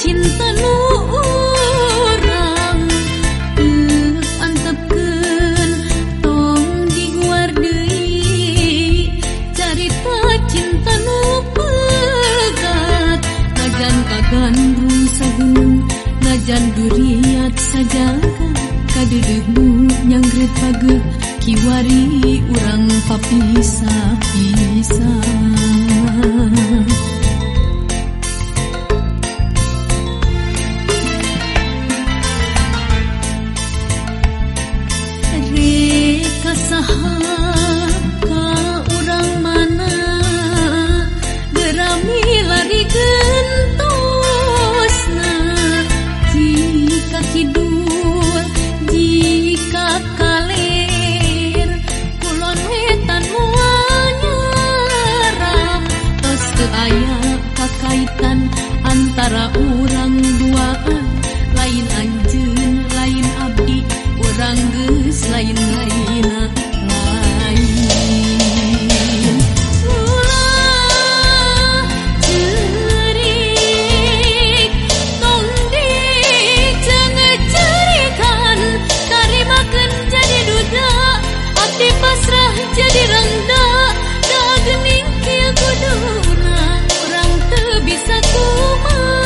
cinta nu urang antepkeun tong diguar deui carita cinta nu pegat najan kagandrung sagunung najan duriat sajaga kadeudeugnu nyanggret pageuh kiwari urang papisah-pisah. Reka saha ka urang mana gerami lari gentosna jika kidul jika kaler kulon wetan moal nyaram tos teu aya kakaitan antara urang duaan lain anjeun lain abdi urang geus lain-laina lain ulah cerik tong dicengecerikeun tarimakeun jadi duda abdi pasrah jadi rangda da geuning kieu kuduna urang teu bisa kumaha.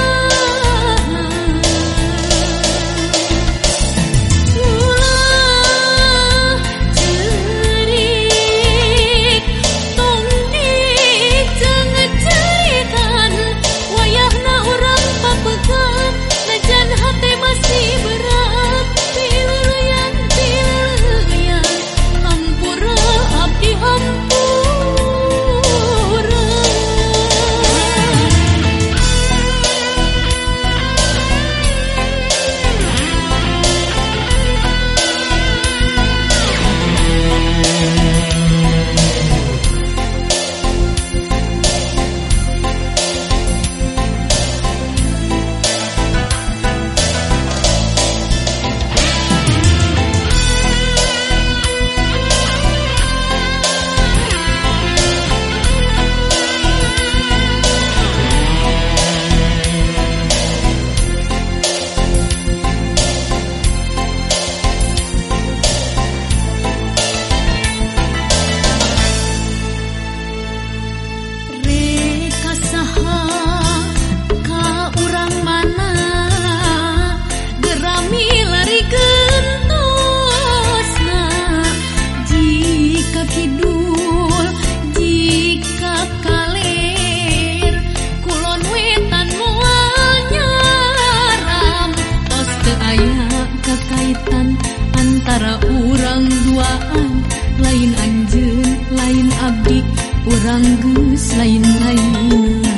Antara urang duaan lain anjeun lain abdi urang geus lain-lain